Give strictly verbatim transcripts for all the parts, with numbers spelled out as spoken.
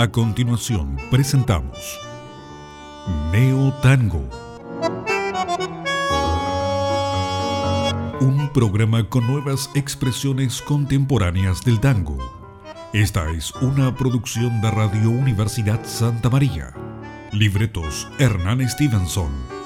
A continuación presentamos Neo Tango, un programa con nuevas expresiones contemporáneas del tango. Esta es una producción de Radio Universidad Santa María. Libretos Hernán Stevenson.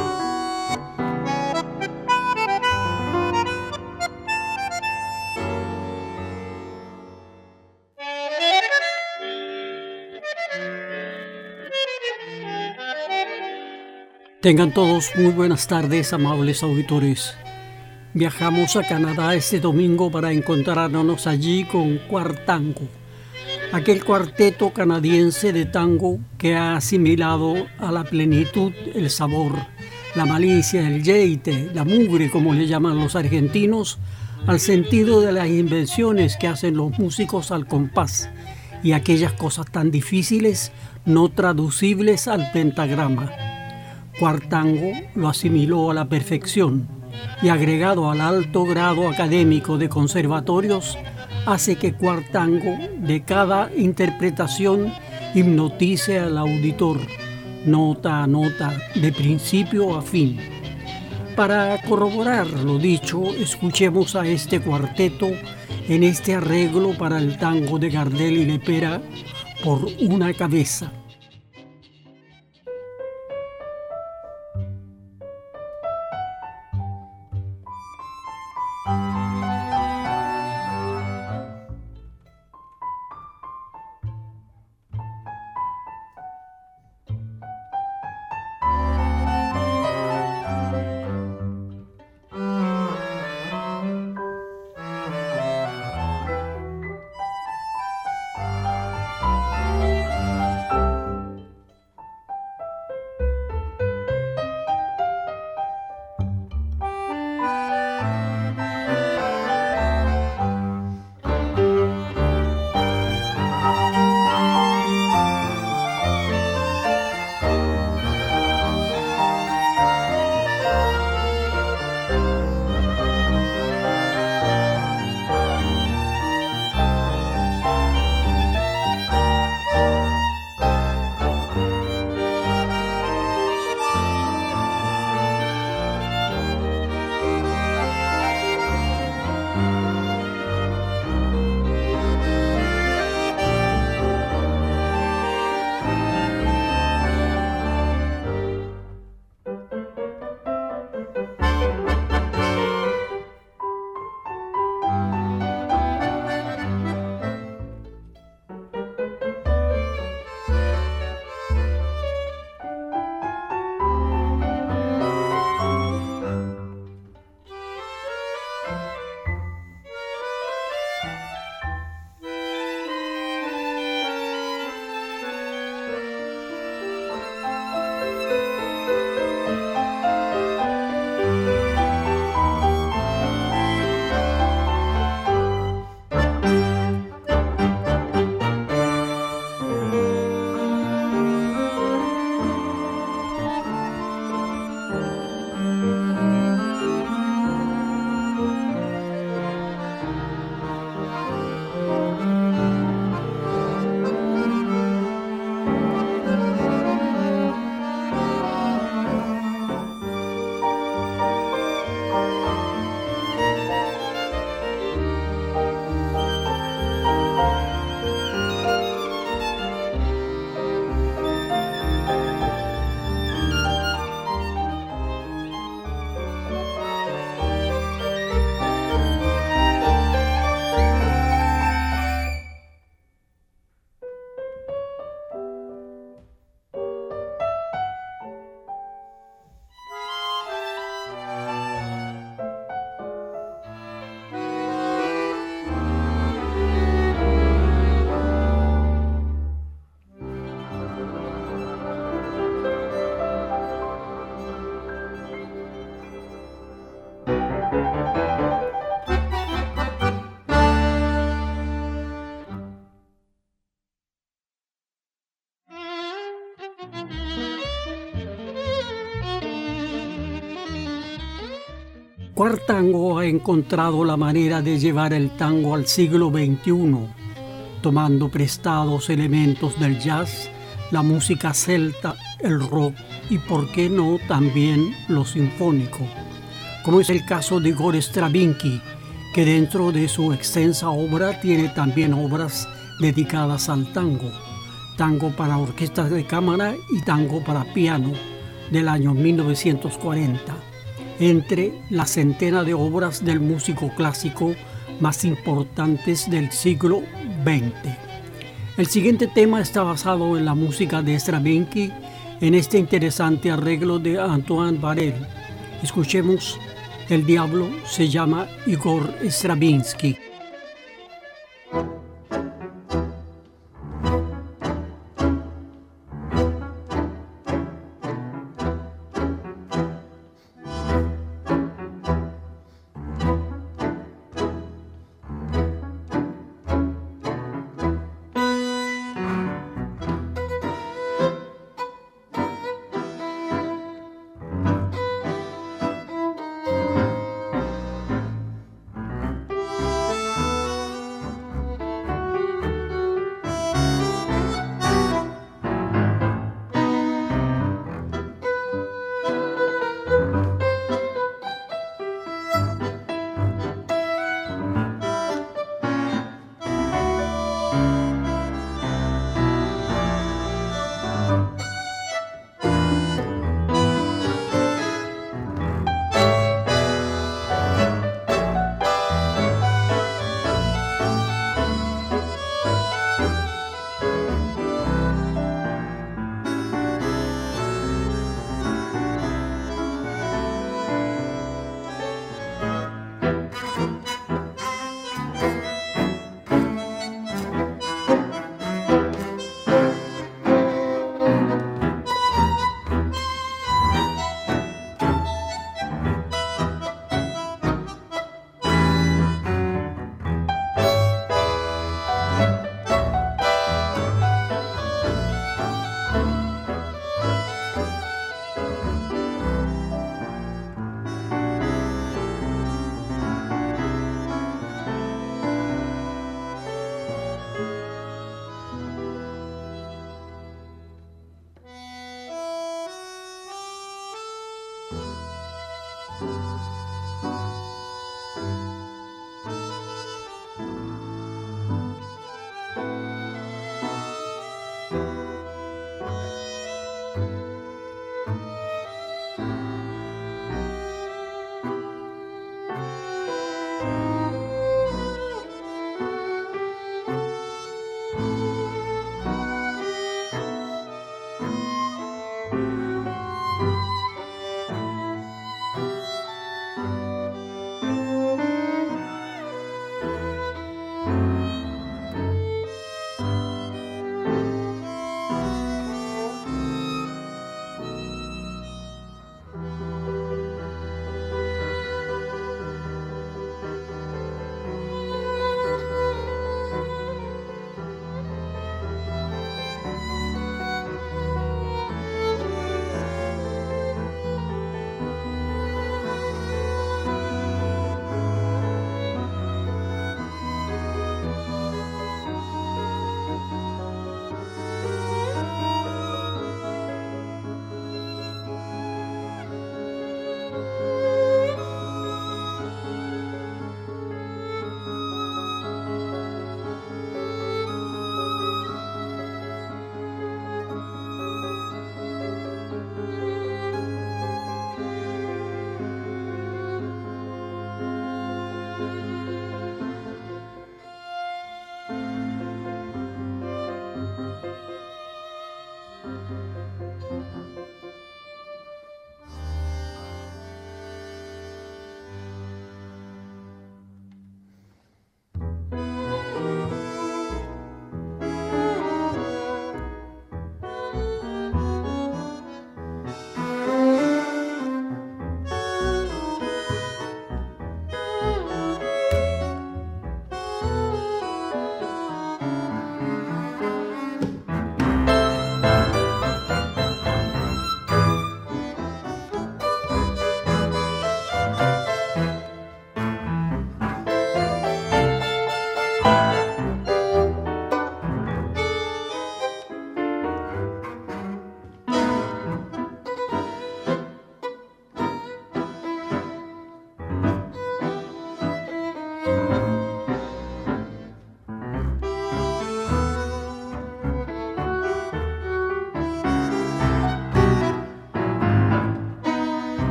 Tengan todos muy buenas tardes, amables auditores. Viajamos a Canadá este domingo para encontrarnos allí con Cuartango, aquel cuarteto canadiense de tango que ha asimilado a la plenitud el sabor, la malicia, el yeite, la mugre, como le llaman los argentinos, al sentido de las invenciones que hacen los músicos al compás y aquellas cosas tan difíciles, no traducibles al pentagrama. Cuartango lo asimiló a la perfección y, agregado al alto grado académico de conservatorios, hace que Cuartango de cada interpretación hipnotice al auditor, nota a nota, de principio a fin. Para corroborar lo dicho, escuchemos a este cuarteto en este arreglo para el tango de Gardel y Lepera, Por una cabeza. Cuartango ha encontrado la manera de llevar el tango al siglo veintiuno, tomando prestados elementos del jazz, la música celta, el rock y, por qué no, también lo sinfónico, como es el caso de Igor Stravinsky, que dentro de su extensa obra tiene también obras dedicadas al tango, tango para orquestas de cámara y tango para piano del año mil novecientos cuarenta, entre la centena de obras del músico clásico más importantes del siglo veinte. El siguiente tema está basado en la música de Stravinsky en este interesante arreglo de Antoine Varel. Escuchemos El diablo se llama Igor Stravinsky.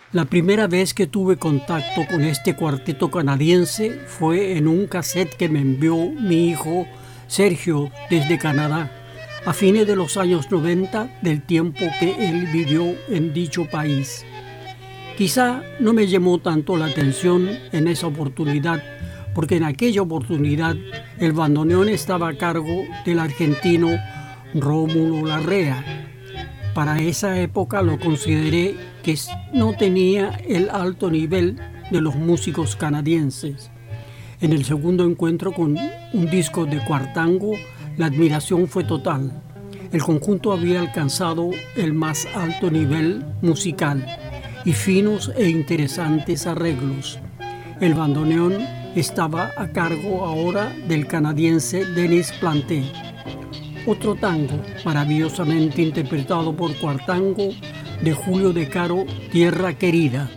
La primera vez que tuve contacto con este cuarteto canadiense fue en un cassette que me envió mi hijo Sergio desde Canadá, a fines de los años noventa, del tiempo que él vivió en dicho país. Quizá no me llamó tanto la atención en esa oportunidad, porque en aquella oportunidad el bandoneón estaba a cargo del argentino Rómulo Larrea. Para esa época lo consideré que no tenía el alto nivel de los músicos canadienses. En el segundo encuentro con un disco de Cuartango, la admiración fue total. El conjunto había alcanzado el más alto nivel musical y finos e interesantes arreglos. El bandoneón estaba a cargo ahora del canadiense Denis Planté. Otro tango maravillosamente interpretado por Cuartango, de Julio De Caro, Tierra Querida.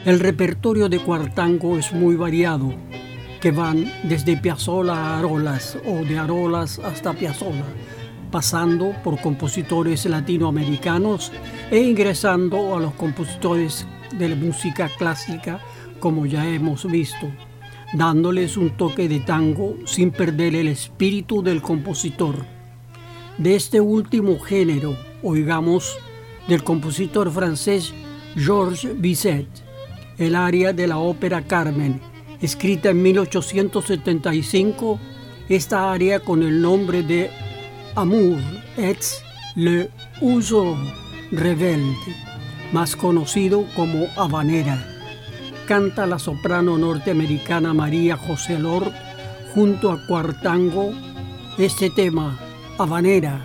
El repertorio de cuartango es muy variado, que van desde Piazzolla a Arolas o de Arolas hasta Piazzolla, pasando por compositores latinoamericanos e ingresando a los compositores de la música clásica, como ya hemos visto, dándoles un toque de tango sin perder el espíritu del compositor. De este último género, oigamos del compositor francés Georges Bizet, el aria de la ópera Carmen, escrita en mil ochocientos setenta y cinco, esta aria con el nombre de Amour et le Uso Rebelde, más conocido como Habanera. Canta la soprano norteamericana María José Lord junto a cuartango este tema, Habanera.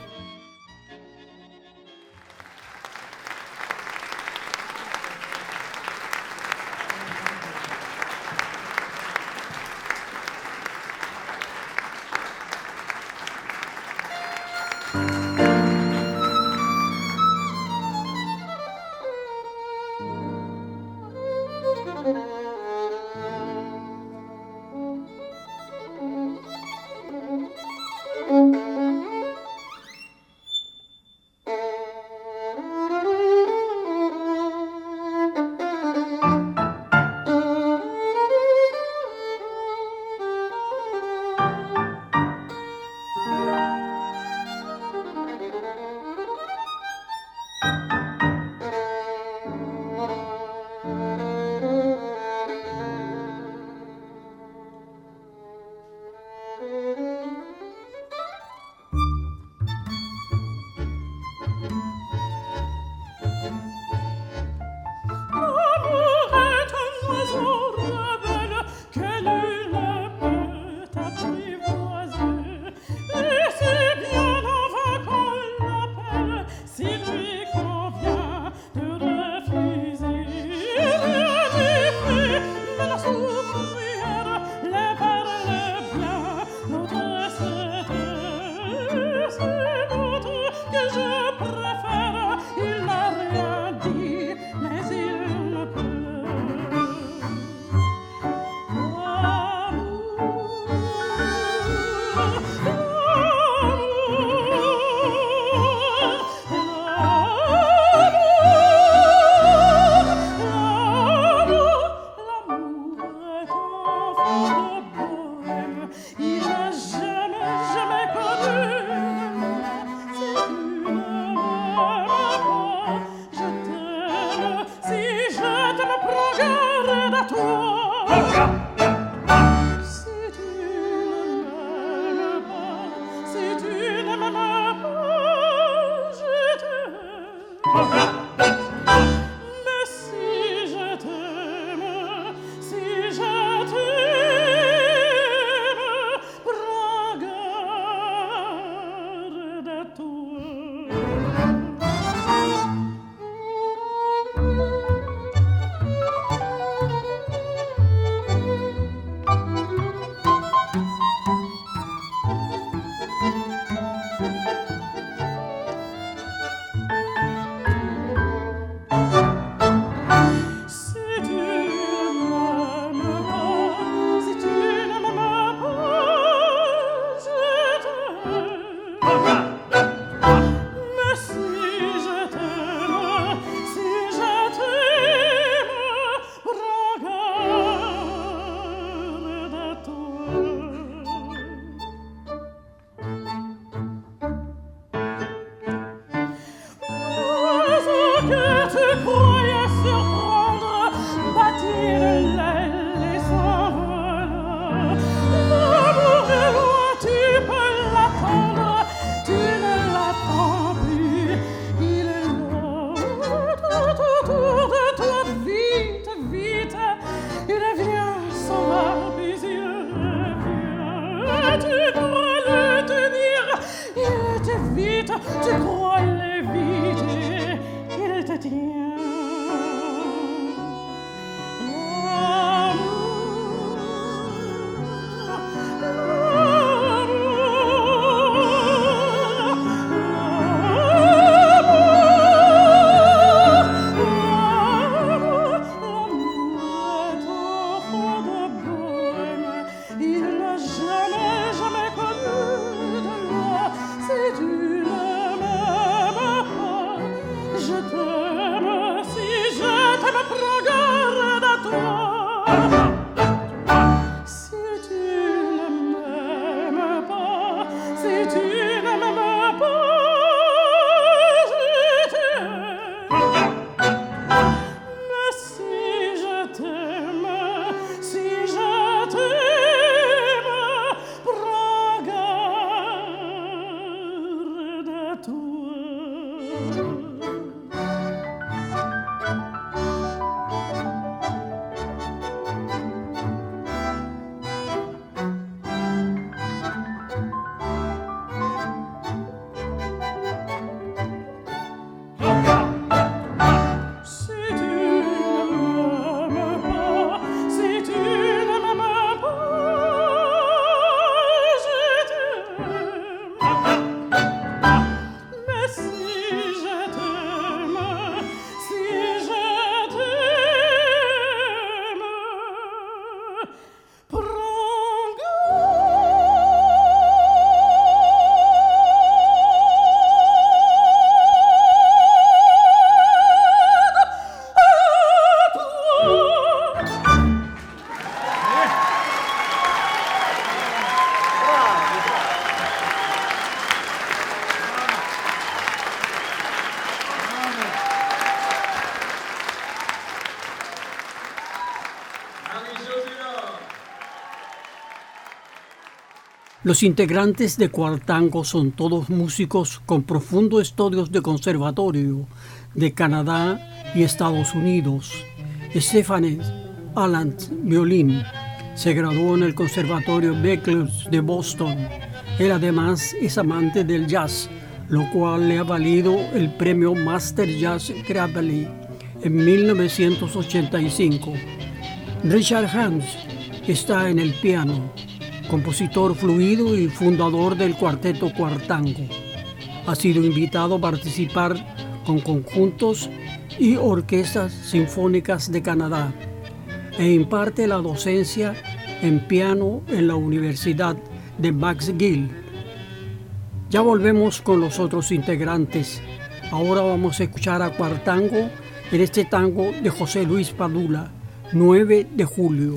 Los integrantes de Cuartango son todos músicos con profundos estudios de conservatorio de Canadá y Estados Unidos. Stephanie Allant, violín, se graduó en el Conservatorio Berklee de Boston. Él además es amante del jazz, lo cual le ha valido el premio Master Jazz Grammy en mil novecientos ochenta y cinco. Richard Hans está en el piano, compositor fluido y fundador del cuarteto Cuartango. Ha sido invitado a participar con conjuntos y orquestas sinfónicas de Canadá e imparte la docencia en piano en la Universidad de McGill. Ya volvemos con los otros integrantes. Ahora vamos a escuchar a Cuartango en este tango de José Luis Padula, nueve de julio.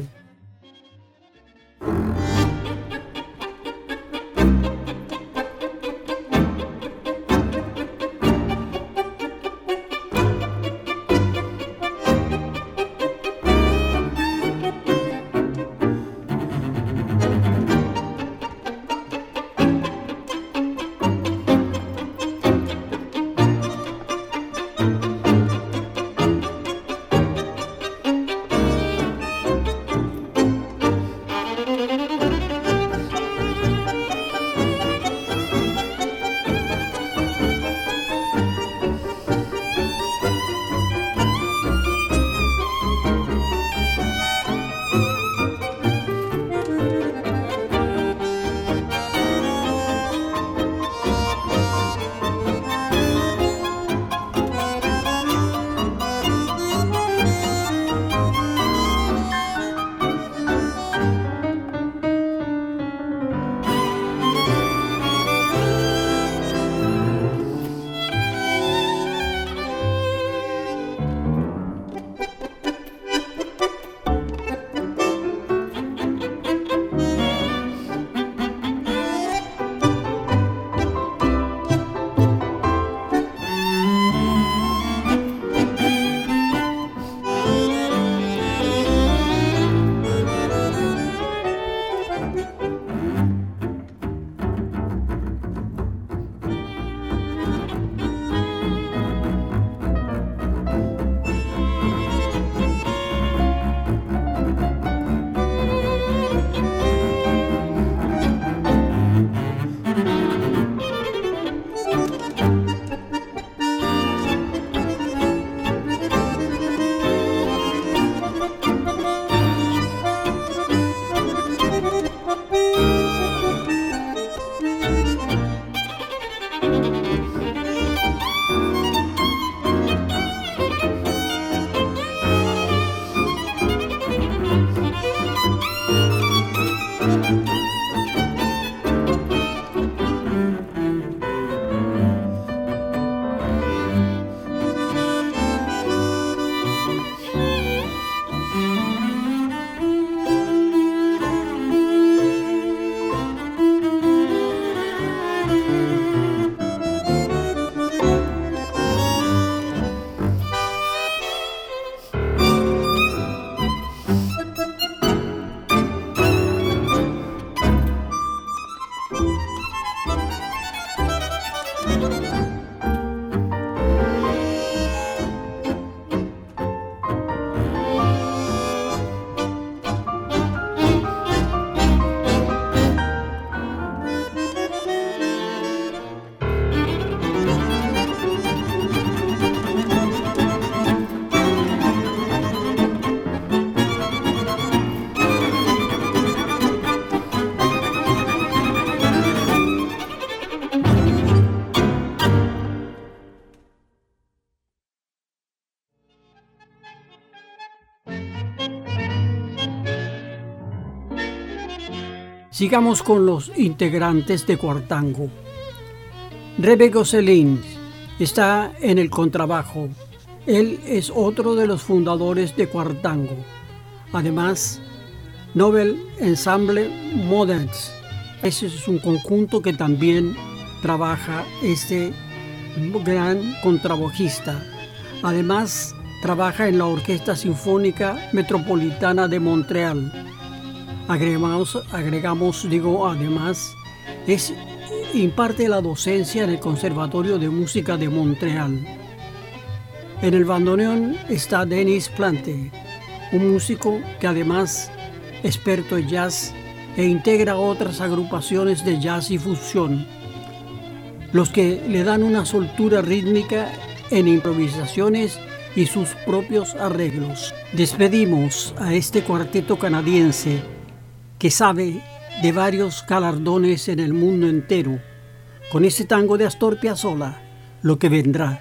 Sigamos con los integrantes de Cuartango. Rebe Gosselin está en el contrabajo. Él es otro de los fundadores de Cuartango. Además, Nobel Ensemble Moderns. Ese es un conjunto que también trabaja este gran contrabajista. Además, trabaja en la Orquesta Sinfónica Metropolitana de Montreal. Agregamos, agregamos, digo, además, es, imparte la docencia en el Conservatorio de Música de Montreal. En el bandoneón está Denis Plante, un músico que además es experto en jazz e integra otras agrupaciones de jazz y fusión, los que le dan una soltura rítmica en improvisaciones y sus propios arreglos. Despedimos a este cuarteto canadiense que sabe de varios galardones en el mundo entero, con ese tango de Astor Piazzolla, Lo que vendrá.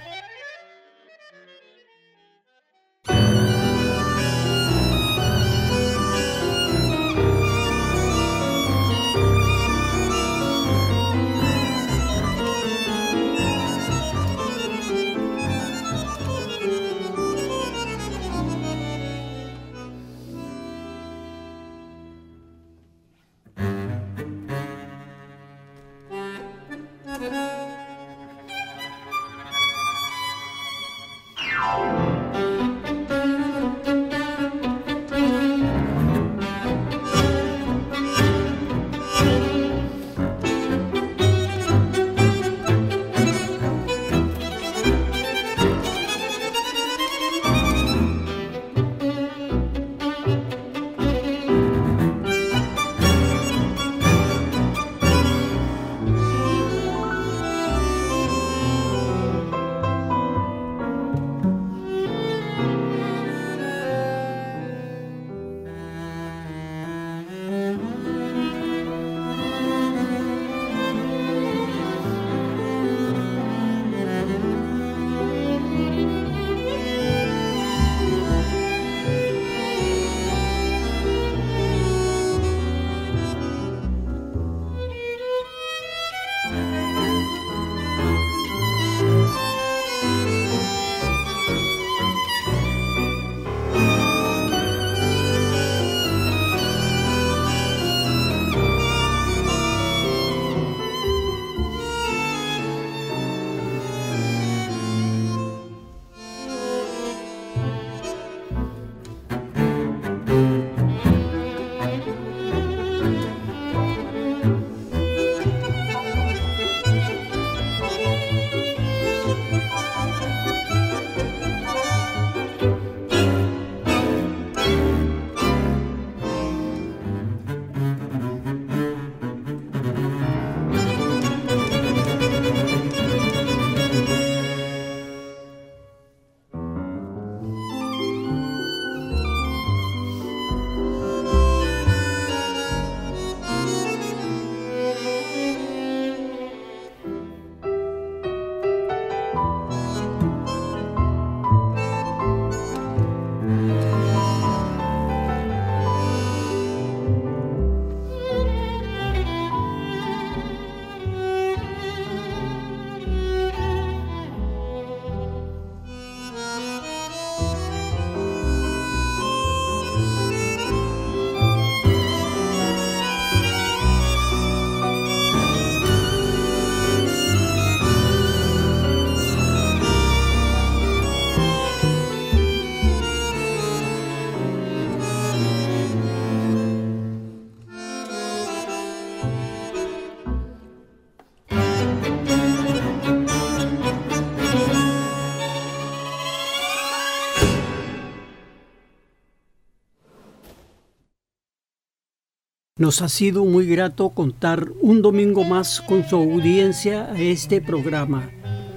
Nos ha sido muy grato contar un domingo más con su audiencia a este programa,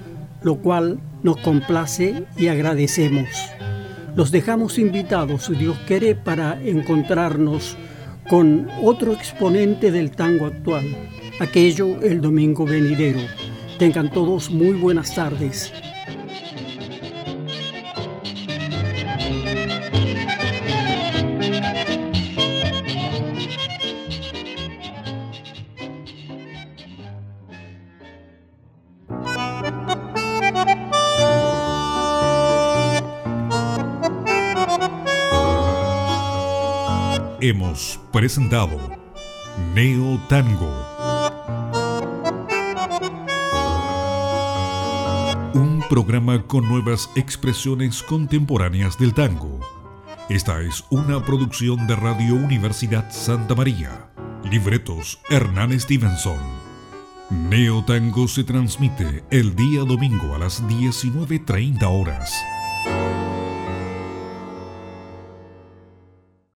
lo cual nos complace y agradecemos. Los dejamos invitados, si Dios quiere, para encontrarnos con otro exponente del tango actual, aquello el domingo venidero. Tengan todos muy buenas tardes. hemos presentado Neo Tango. Un programa con nuevas expresiones contemporáneas del tango. Esta es una producción de Radio Universidad Santa María. Libretos Hernán Stevenson. Neo Tango se transmite el día domingo a las diecinueve treinta horas.